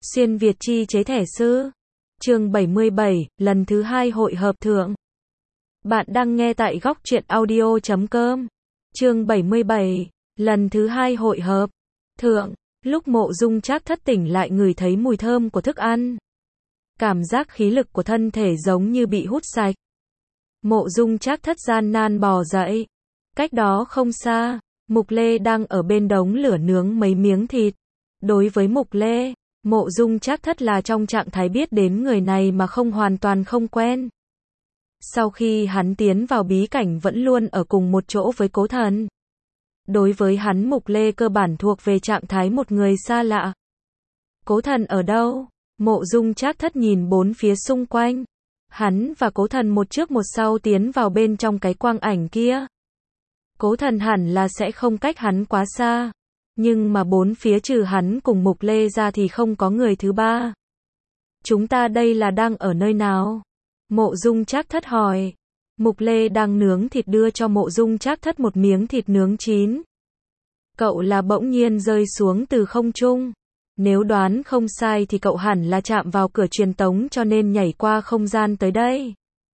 Xuyên Việt chi chế thẻ sư. Chương 77, lần thứ 2 hội hợp thượng. Bạn đang nghe tại góc truyện audio.com. Chương 77, lần thứ 2 hội hợp thượng. Lúc Mộ Dung Trác Thất tỉnh lại ngửi thấy mùi thơm của thức ăn. Cảm giác khí lực của thân thể giống như bị hút sạch. Mộ Dung Trác Thất gian nan bò dậy. Cách đó không xa, Mục Lê đang ở bên đống lửa nướng mấy miếng thịt. Đối với Mục Lê, Mộ Dung Trác Thất là trong trạng thái biết đến người này mà không hoàn toàn không quen. Sau khi hắn tiến vào bí cảnh vẫn luôn ở cùng một chỗ với Cố Thần. Đối với hắn Mục Lê cơ bản thuộc về trạng thái một người xa lạ. Cố Thần ở đâu? Mộ Dung Trác Thất nhìn bốn phía xung quanh. Hắn và Cố Thần một trước một sau tiến vào bên trong cái quang ảnh kia. Cố Thần hẳn là sẽ không cách hắn quá xa. Nhưng mà bốn phía trừ hắn cùng Mục Lê ra thì không có người thứ ba. Chúng ta đây là đang ở nơi nào? Mộ Dung Trác Thất hỏi. Mục Lê đang nướng thịt đưa cho Mộ Dung Trác Thất một miếng thịt nướng chín. Cậu là bỗng nhiên rơi xuống từ không trung. Nếu đoán không sai thì cậu hẳn là chạm vào cửa truyền tống cho nên nhảy qua không gian tới đây.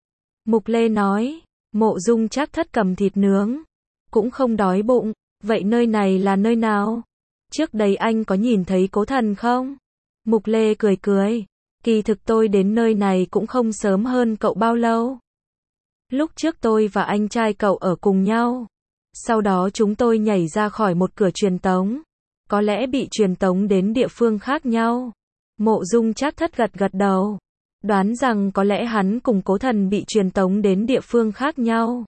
Mục Lê nói. Mộ Dung Trác Thất cầm thịt nướng. Cũng không đói bụng. Vậy nơi này là nơi nào? Trước đây anh có nhìn thấy Cố Thần không? Mục Lê cười cười. Kỳ thực tôi đến nơi này cũng không sớm hơn cậu bao lâu. Lúc trước tôi và anh trai cậu ở cùng nhau. Sau đó chúng tôi nhảy ra khỏi một cửa truyền tống. Có lẽ bị truyền tống đến địa phương khác nhau. Mộ Dung Trác Thất gật gật đầu. Đoán rằng có lẽ hắn cùng Cố Thần bị truyền tống đến địa phương khác nhau.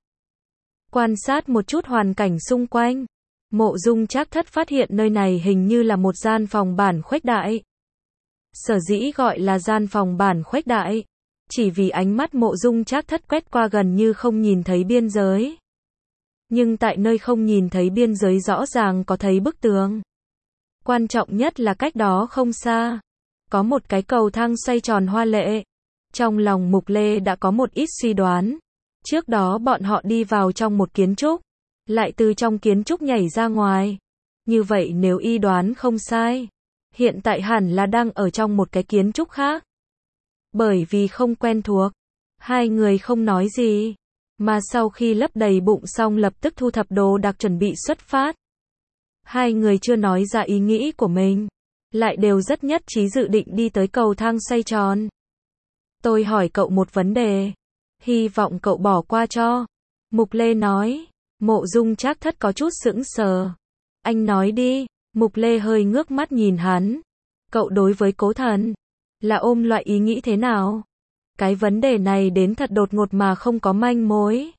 Quan sát một chút hoàn cảnh xung quanh. Mộ Dung Trác Thất phát hiện nơi này hình như là một gian phòng bản khuếch đại. Sở dĩ gọi là gian phòng bản khuếch đại, chỉ vì ánh mắt Mộ Dung Trác Thất quét qua gần như không nhìn thấy biên giới. Nhưng tại nơi không nhìn thấy biên giới rõ ràng có thấy bức tường. Quan trọng nhất là cách đó không xa, có một cái cầu thang xoay tròn hoa lệ. Trong lòng Mục Lê đã có một ít suy đoán. Trước đó bọn họ đi vào trong một kiến trúc, lại từ trong kiến trúc nhảy ra ngoài. Như vậy nếu y đoán không sai, hiện tại hẳn là đang ở trong một cái kiến trúc khác. Bởi vì không quen thuộc, hai người không nói gì, mà sau khi lấp đầy bụng xong lập tức thu thập đồ đạc chuẩn bị xuất phát. Hai người chưa nói ra ý nghĩ của mình, lại đều rất nhất trí dự định đi tới cầu thang xoay tròn. Tôi hỏi cậu một vấn đề, hy vọng cậu bỏ qua cho. Mục Lê nói. Mộ Dung Trác Thất có chút sững sờ. Anh nói đi. Mục Lê hơi ngước mắt nhìn hắn. Cậu đối với Cố Thần là ôm loại ý nghĩ thế nào? Cái vấn đề này đến thật đột ngột mà không có manh mối.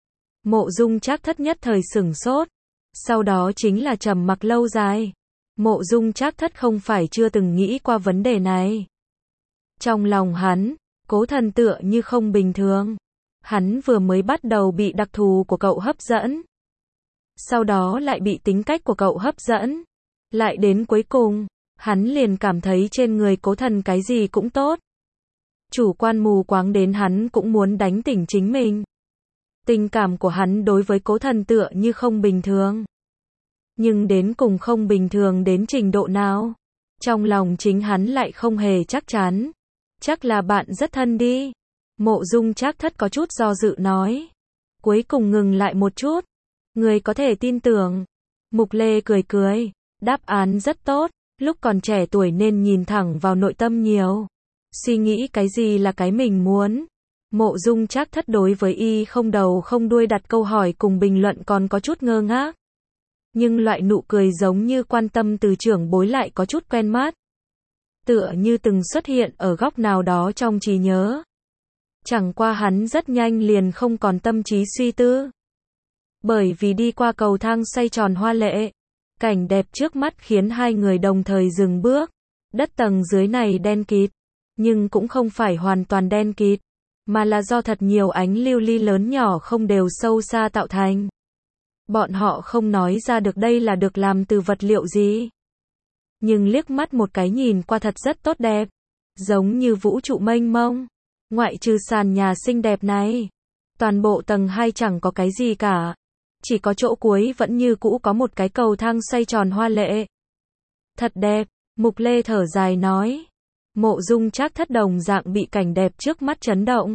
Mộ Dung Trác Thất nhất thời sửng sốt. Sau đó chính là trầm mặc lâu dài. Mộ Dung Trác Thất không phải chưa từng nghĩ qua vấn đề này. Trong lòng hắn, Cố Thần tựa như không bình thường. Hắn vừa mới bắt đầu bị đặc thù của cậu hấp dẫn. Sau đó lại bị tính cách của cậu hấp dẫn. Lại đến cuối cùng, hắn liền cảm thấy trên người Cố Thần cái gì cũng tốt. Chủ quan mù quáng đến hắn cũng muốn đánh tỉnh chính mình. Tình cảm của hắn đối với Cố Thần tựa như không bình thường. Nhưng đến cùng không bình thường đến trình độ nào? Trong lòng chính hắn lại không hề chắc chắn. Chắc là bạn rất thân đi. Mộ Dung Trác Thất có chút do dự nói. Cuối cùng ngừng lại một chút. Người có thể tin tưởng. Mục Lê cười cười. Đáp án rất tốt. Lúc còn trẻ tuổi nên nhìn thẳng vào nội tâm nhiều. Suy nghĩ cái gì là cái mình muốn. Mộ Dung Trác Thất đối với y không đầu không đuôi đặt câu hỏi cùng bình luận còn có chút ngơ ngác. Nhưng loại nụ cười giống như quan tâm từ trưởng bối lại có chút quen mắt. Tựa như từng xuất hiện ở góc nào đó trong trí nhớ. Chẳng qua hắn rất nhanh liền không còn tâm trí suy tư. Bởi vì đi qua cầu thang xoay tròn hoa lệ, cảnh đẹp trước mắt khiến hai người đồng thời dừng bước. Đất tầng dưới này đen kịt, nhưng cũng không phải hoàn toàn đen kịt, mà là do thật nhiều ánh lưu ly lớn nhỏ không đều sâu xa tạo thành. Bọn họ không nói ra được đây là được làm từ vật liệu gì. Nhưng liếc mắt một cái nhìn qua thật rất tốt đẹp, giống như vũ trụ mênh mông. Ngoại trừ sàn nhà xinh đẹp này, toàn bộ tầng 2 chẳng có cái gì cả. Chỉ có chỗ cuối vẫn như cũ có một cái cầu thang xoay tròn hoa lệ. Thật đẹp. Mục Lê thở dài nói. Mộ Dung Trác Thất đồng dạng bị cảnh đẹp trước mắt chấn động.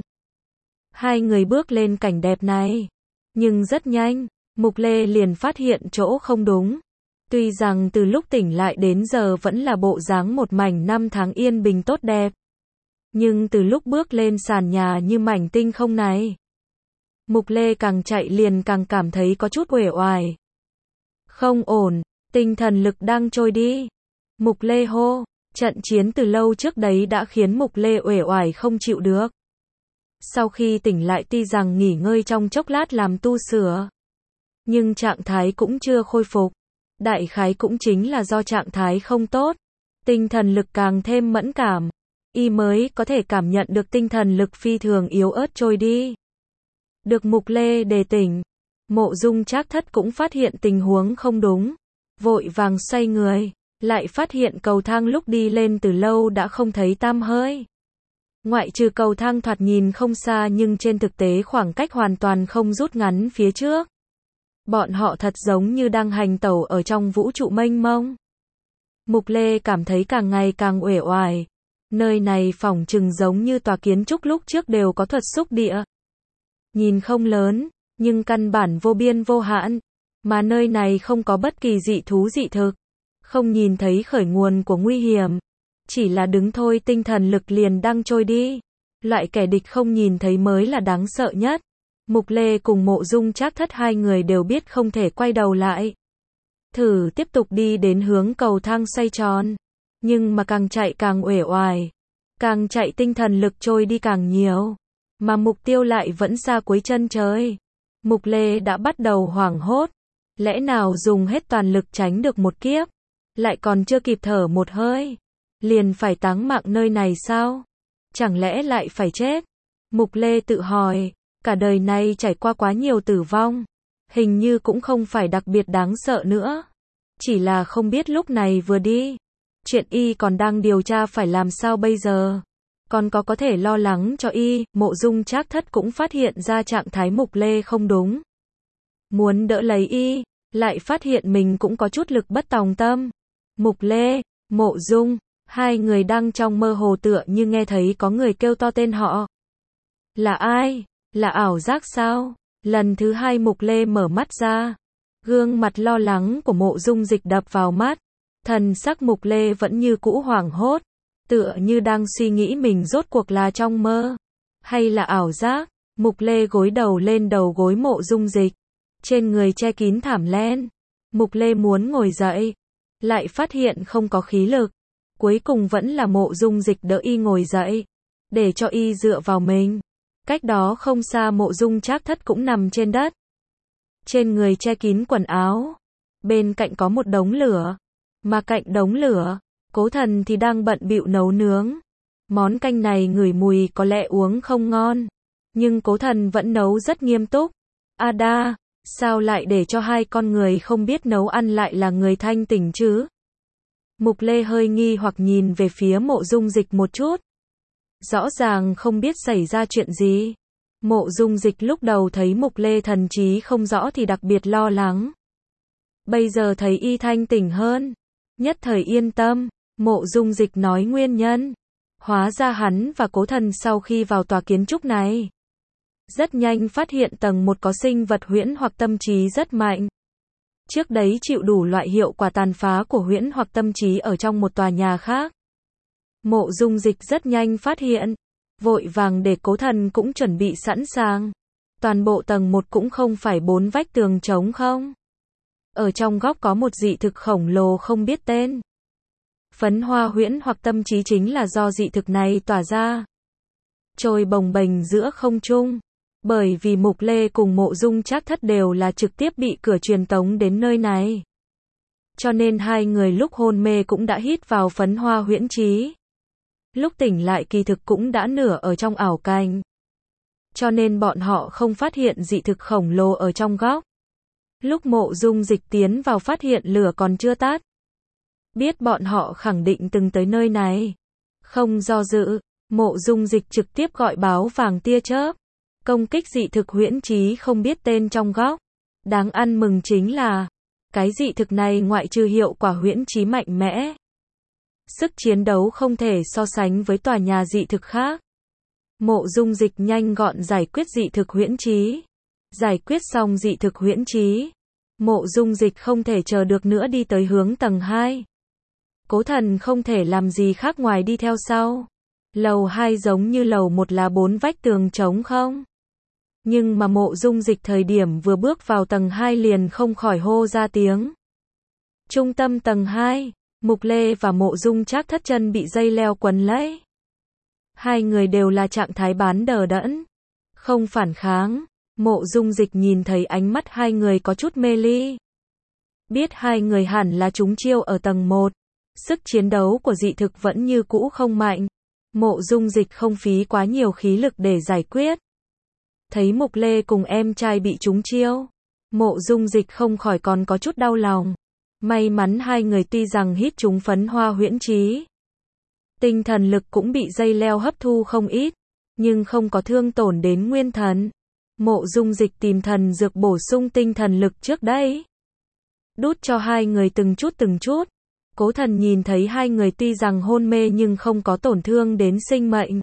Hai người bước lên cảnh đẹp này. Nhưng rất nhanh, Mục Lê liền phát hiện chỗ không đúng. Tuy rằng từ lúc tỉnh lại đến giờ vẫn là bộ dáng một mảnh năm tháng yên bình tốt đẹp. Nhưng từ lúc bước lên sàn nhà như mảnh tinh không này, Mục Lê càng chạy liền càng cảm thấy có chút uể oải. Không ổn, tinh thần lực đang trôi đi. Mục Lê hô, trận chiến từ lâu trước đấy đã khiến Mục Lê uể oải không chịu được. Sau khi tỉnh lại tuy rằng nghỉ ngơi trong chốc lát làm tu sửa, nhưng trạng thái cũng chưa khôi phục. Đại khái cũng chính là do trạng thái không tốt, tinh thần lực càng thêm mẫn cảm, y mới có thể cảm nhận được tinh thần lực phi thường yếu ớt trôi đi. Được Mục Lê đề tỉnh, Mộ Dung Trác Thất cũng phát hiện tình huống không đúng, vội vàng xoay người, lại phát hiện cầu thang lúc đi lên từ lâu đã không thấy tăm hơi. Ngoại trừ cầu thang thoạt nhìn không xa nhưng trên thực tế khoảng cách hoàn toàn không rút ngắn phía trước. Bọn họ thật giống như đang hành tẩu ở trong vũ trụ mênh mông. Mục Lê cảm thấy càng ngày càng uể oải. Nơi này phỏng chừng giống như tòa kiến trúc lúc trước đều có thuật xúc địa. Nhìn không lớn, nhưng căn bản vô biên vô hạn. Mà nơi này không có bất kỳ dị thú dị thực. Không nhìn thấy khởi nguồn của nguy hiểm. Chỉ là đứng thôi tinh thần lực liền đang trôi đi. Loại kẻ địch không nhìn thấy mới là đáng sợ nhất. Mục Lê cùng Mộ Dung Trác Thất hai người đều biết không thể quay đầu lại. Thử tiếp tục đi đến hướng cầu thang xoay tròn. Nhưng mà càng chạy càng uể oải. Càng chạy tinh thần lực trôi đi càng nhiều. Mà mục tiêu lại vẫn xa cuối chân trời. Mục Lê đã bắt đầu hoảng hốt. Lẽ nào dùng hết toàn lực tránh được một kiếp. Lại còn chưa kịp thở một hơi. Liền phải táng mạng nơi này sao? Chẳng lẽ lại phải chết? Mục Lê tự hỏi. Cả đời này trải qua quá nhiều tử vong. Hình như cũng không phải đặc biệt đáng sợ nữa. Chỉ là không biết lúc này vừa đi. Chuyện y còn đang điều tra phải làm sao bây giờ. Còn có thể lo lắng cho y. Mộ Dung Trác Thất cũng phát hiện ra trạng thái Mục Lê không đúng. Muốn đỡ lấy y. Lại phát hiện mình cũng có chút lực bất tòng tâm. Mục Lê, Mộ Dung. Hai người đang trong mơ hồ tựa như nghe thấy có người kêu to tên họ. Là ai? Là ảo giác sao? Lần thứ hai Mục Lê mở mắt ra. Gương mặt lo lắng của Mộ Dung Dịch đập vào mắt. Thần sắc Mục Lê vẫn như cũ hoảng hốt. Tựa như đang suy nghĩ mình rốt cuộc là trong mơ. Hay là ảo giác? Mục Lê gối đầu lên đầu gối Mộ Dung Dịch. Trên người che kín thảm len. Mục Lê muốn ngồi dậy. Lại phát hiện không có khí lực. Cuối cùng vẫn là Mộ Dung Dịch đỡ y ngồi dậy. Để cho y dựa vào mình. Cách đó không xa Mộ Dung Trác Thất cũng nằm trên đất. Trên người che kín quần áo. Bên cạnh có một đống lửa. Mà cạnh đống lửa, Cố Thần thì đang bận bịu nấu nướng. Món canh này ngửi mùi có lẽ uống không ngon. Nhưng Cố Thần vẫn nấu rất nghiêm túc. Ada, sao lại để cho hai con người không biết nấu ăn lại là người thanh tỉnh chứ? Mục Lê hơi nghi hoặc nhìn về phía Mộ Dung Dịch một chút. Rõ ràng không biết xảy ra chuyện gì. Mộ Dung Dịch lúc đầu thấy Mục Lê thần trí không rõ thì đặc biệt lo lắng. Bây giờ thấy y thanh tỉnh hơn. Nhất thời yên tâm. Mộ Dung Dịch nói nguyên nhân. Hóa ra hắn và Cố Thần sau khi vào tòa kiến trúc này. Rất nhanh phát hiện tầng 1 có sinh vật huyễn hoặc tâm trí rất mạnh. Trước đấy chịu đủ loại hiệu quả tàn phá của huyễn hoặc tâm trí ở trong một tòa nhà khác. Mộ Dung Dịch rất nhanh phát hiện. Vội vàng để Cố Thần cũng chuẩn bị sẵn sàng. Toàn bộ tầng 1 cũng không phải 4 vách tường trống không. Ở trong góc có một dị thực khổng lồ không biết tên. Phấn hoa huyễn hoặc tâm trí chính là do dị thực này tỏa ra. Trôi bồng bềnh giữa không trung. Bởi vì Mục Lê cùng Mộ Dung Trác Thất đều là trực tiếp bị cửa truyền tống đến nơi này. Cho nên hai người lúc hôn mê cũng đã hít vào phấn hoa huyễn trí. Lúc tỉnh lại kỳ thực cũng đã nửa ở trong ảo cảnh. Cho nên bọn họ không phát hiện dị thực khổng lồ ở trong góc. Lúc Mộ Dung Dịch tiến vào phát hiện lửa còn chưa tắt. Biết bọn họ khẳng định từng tới nơi này. Không do dự, Mộ Dung Dịch trực tiếp gọi báo vàng tia chớp. Công kích dị thực huyễn trí không biết tên trong góc. Đáng ăn mừng chính là, cái dị thực này ngoại trừ hiệu quả huyễn trí mạnh mẽ. Sức chiến đấu không thể so sánh với tòa nhà dị thực khác. Mộ Dung Dịch nhanh gọn giải quyết dị thực huyễn trí. Giải quyết xong dị thực huyễn trí, Mộ Dung Dịch không thể chờ được nữa đi tới hướng tầng 2. Cố Thần không thể làm gì khác ngoài đi theo sau. Lầu 2 giống như lầu 1 là 4 vách tường trống không. Nhưng mà Mộ Dung Dịch thời điểm vừa bước vào tầng 2 liền không khỏi hô ra tiếng. Trung tâm tầng 2, Mục Lê và Mộ Dung Trác Thất chân bị dây leo quấn lấy. Hai người đều là trạng thái bán đờ đẫn, không phản kháng. Mộ Dung Dịch nhìn thấy ánh mắt hai người có chút mê ly. Biết hai người hẳn là trúng chiêu ở tầng 1. Sức chiến đấu của dị thực vẫn như cũ không mạnh. Mộ Dung Dịch không phí quá nhiều khí lực để giải quyết. Thấy Mục Lê cùng em trai bị trúng chiêu, Mộ Dung Dịch không khỏi còn có chút đau lòng. May mắn hai người tuy rằng hít trúng phấn hoa huyễn trí, tinh thần lực cũng bị dây leo hấp thu không ít, nhưng không có thương tổn đến nguyên thần. Mộ Dung Dịch tìm thần dược bổ sung tinh thần lực trước đây, đút cho hai người từng chút. Cố Thần nhìn thấy hai người tuy rằng hôn mê nhưng không có tổn thương đến sinh mệnh,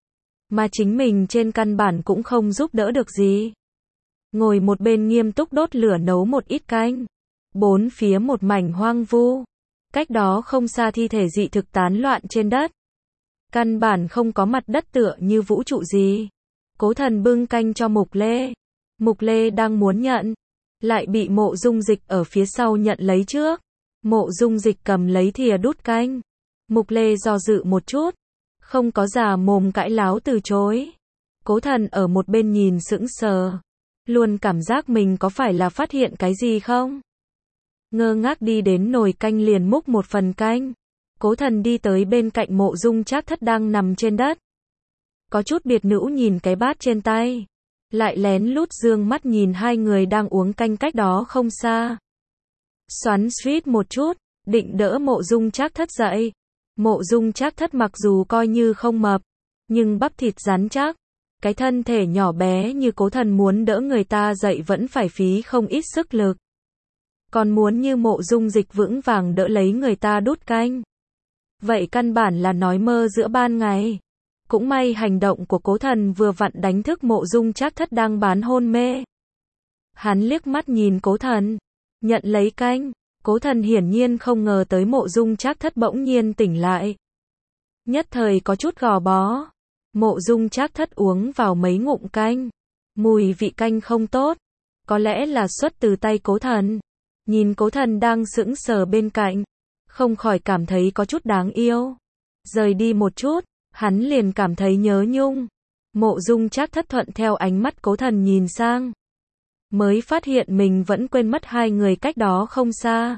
mà chính mình trên căn bản cũng không giúp đỡ được gì. Ngồi một bên nghiêm túc đốt lửa nấu một ít canh. Bốn phía một mảnh hoang vu. Cách đó không xa thi thể dị thực tán loạn trên đất. Căn bản không có mặt đất tựa như vũ trụ gì. Cố Thần bưng canh cho Mục Lê. Mục Lê đang muốn nhận, lại bị Mộ Dung Dịch ở phía sau nhận lấy trước. Mộ Dung Dịch cầm lấy thìa đút canh. Mục Lê do dự một chút, không có già mồm cãi láo từ chối. Cố Thần ở một bên nhìn sững sờ, luôn cảm giác mình có phải là phát hiện cái gì không? Ngơ ngác đi đến nồi canh liền múc một phần canh. Cố Thần đi tới bên cạnh Mộ Dung Trác Thất đang nằm trên đất. Có chút biệt nữ nhìn cái bát trên tay, lại lén lút dương mắt nhìn hai người đang uống canh cách đó không xa. Xoắn suýt một chút, định đỡ Mộ Dung Trác Thất dậy. Mộ Dung Trác Thất mặc dù coi như không mập, nhưng bắp thịt rắn chắc. Cái thân thể nhỏ bé như Cố Thần muốn đỡ người ta dậy vẫn phải phí không ít sức lực. Còn muốn như Mộ Dung Dịch vững vàng đỡ lấy người ta đút canh, vậy căn bản là nói mơ giữa ban ngày. Cũng may hành động của Cố Thần vừa vặn đánh thức Mộ Dung Trác Thất đang bán hôn mê. Hắn liếc mắt nhìn Cố Thần, nhận lấy canh. Cố Thần hiển nhiên không ngờ tới Mộ Dung Trác Thất bỗng nhiên tỉnh lại. Nhất thời có chút gò bó. Mộ Dung Trác Thất uống vào mấy ngụm canh. Mùi vị canh không tốt. Có lẽ là xuất từ tay Cố Thần. Nhìn Cố Thần đang sững sờ bên cạnh, không khỏi cảm thấy có chút đáng yêu. Rời đi một chút, hắn liền cảm thấy nhớ nhung. Mộ Dung Trác Thất thuận theo ánh mắt Cố Thần nhìn sang, mới phát hiện mình vẫn quên mất hai người cách đó không xa.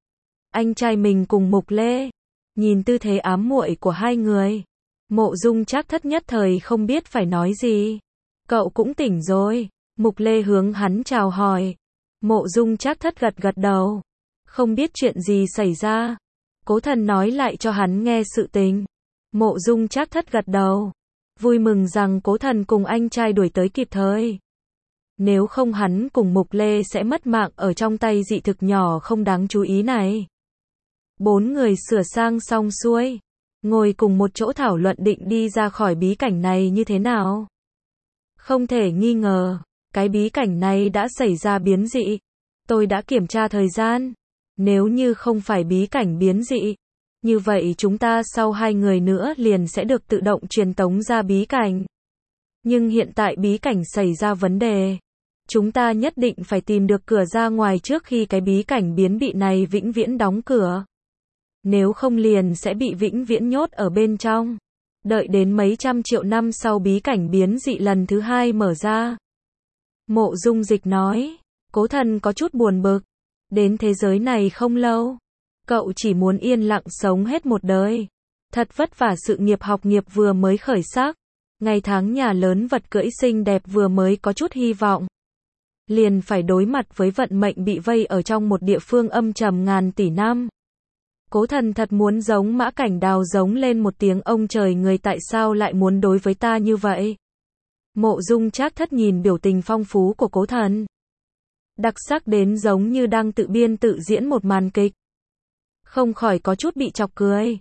Anh trai mình cùng Mục Lê. Nhìn tư thế ám muội của hai người, Mộ Dung Trác Thất nhất thời không biết phải nói gì. Cậu cũng tỉnh rồi. Mục Lê hướng hắn chào hỏi. Mộ Dung Trác Thất gật gật đầu. Không biết chuyện gì xảy ra. Cố Thần nói lại cho hắn nghe sự tình. Mộ Dung Trác Thất gật đầu, vui mừng rằng Cố Thần cùng anh trai đuổi tới kịp thời. Nếu không hắn cùng Mục Lê sẽ mất mạng ở trong tay dị thực nhỏ không đáng chú ý này. Bốn người sửa sang xong xuôi, ngồi cùng một chỗ thảo luận định đi ra khỏi bí cảnh này như thế nào. Không thể nghi ngờ, cái bí cảnh này đã xảy ra biến dị. Tôi đã kiểm tra thời gian. Nếu như không phải bí cảnh biến dị, như vậy chúng ta sau 2 người nữa liền sẽ được tự động truyền tống ra bí cảnh. Nhưng hiện tại bí cảnh xảy ra vấn đề. Chúng ta nhất định phải tìm được cửa ra ngoài trước khi cái bí cảnh biến dị này vĩnh viễn đóng cửa. Nếu không liền sẽ bị vĩnh viễn nhốt ở bên trong. Đợi đến mấy trăm triệu năm sau bí cảnh biến dị lần thứ 2 mở ra. Mộ Dung Dịch nói. Cố Thần có chút buồn bực. Đến thế giới này không lâu, cậu chỉ muốn yên lặng sống hết một đời. Thật vất vả sự nghiệp học nghiệp vừa mới khởi sắc. Ngày tháng nhà lớn vật cưỡi xinh đẹp vừa mới có chút hy vọng. Liền phải đối mặt với vận mệnh bị vây ở trong một địa phương âm trầm ngàn tỷ năm. Cố Thần thật muốn giống Mã Cảnh Đào giống lên một tiếng ông trời người tại sao lại muốn đối với ta như vậy. Mộ Dung Trác Thất nhìn biểu tình phong phú của Cố Thần, đặc sắc đến giống như đang tự biên tự diễn một màn kịch. Không khỏi có chút bị chọc cười.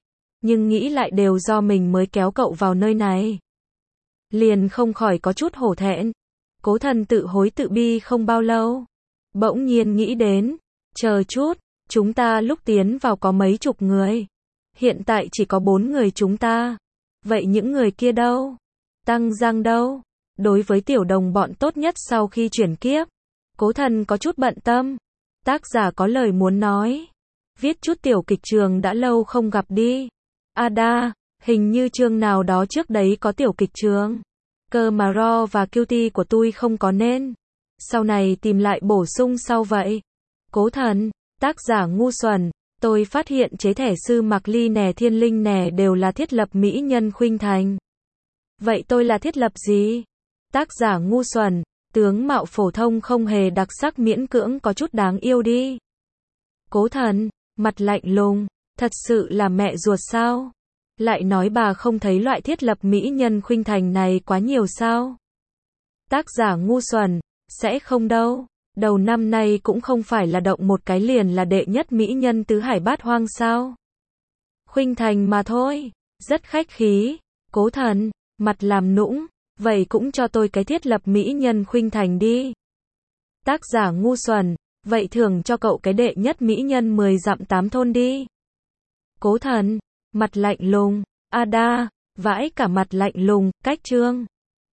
nhưng nghĩ lại đều do mình mới kéo cậu vào nơi này. Liền không khỏi có chút hổ thẹn. Cố Thần tự hối tự bi không bao lâu. Bỗng nhiên nghĩ đến, chờ chút, chúng ta lúc tiến vào có mấy chục người. Hiện tại chỉ có 4 người chúng ta. Vậy những người kia đâu? Tăng Giang đâu? Đối với tiểu đồng bọn tốt nhất sau khi chuyển kiếp, Cố Thần có chút bận tâm. Tác giả có lời muốn nói. Viết chút tiểu kịch trường đã lâu không gặp đi. Ada, hình như chương nào đó trước đấy có tiểu kịch trường. Cơ mà Ro và Cutie của tôi không có nên. Sau này tìm lại bổ sung sau vậy. Cố Thần, tác giả ngu xuẩn. Tôi phát hiện chế thẻ sư Mạc Ly nè Thiên Linh nè đều là thiết lập mỹ nhân khuynh thành. Vậy tôi là thiết lập gì? Tác giả ngu xuẩn, tướng mạo phổ thông không hề đặc sắc miễn cưỡng có chút đáng yêu đi. Cố Thần, mặt lạnh lùng, thật sự là mẹ ruột sao? Lại nói bà không thấy loại thiết lập mỹ nhân khuynh thành này quá nhiều sao? Tác giả ngu xuẩn, sẽ không đâu. Đầu năm nay cũng không phải là động một cái liền là đệ nhất mỹ nhân tứ hải bát hoang sao? Khuynh thành mà thôi, rất khách khí. Cố Thần, mặt làm nũng, vậy cũng cho tôi cái thiết lập mỹ nhân khuynh thành đi. Tác giả ngu xuẩn, vậy thưởng cho cậu cái đệ nhất mỹ nhân 10 dặm 8 thôn đi. Cố Thần, mặt lạnh lùng, Ada, vãi cả mặt lạnh lùng, cách chương.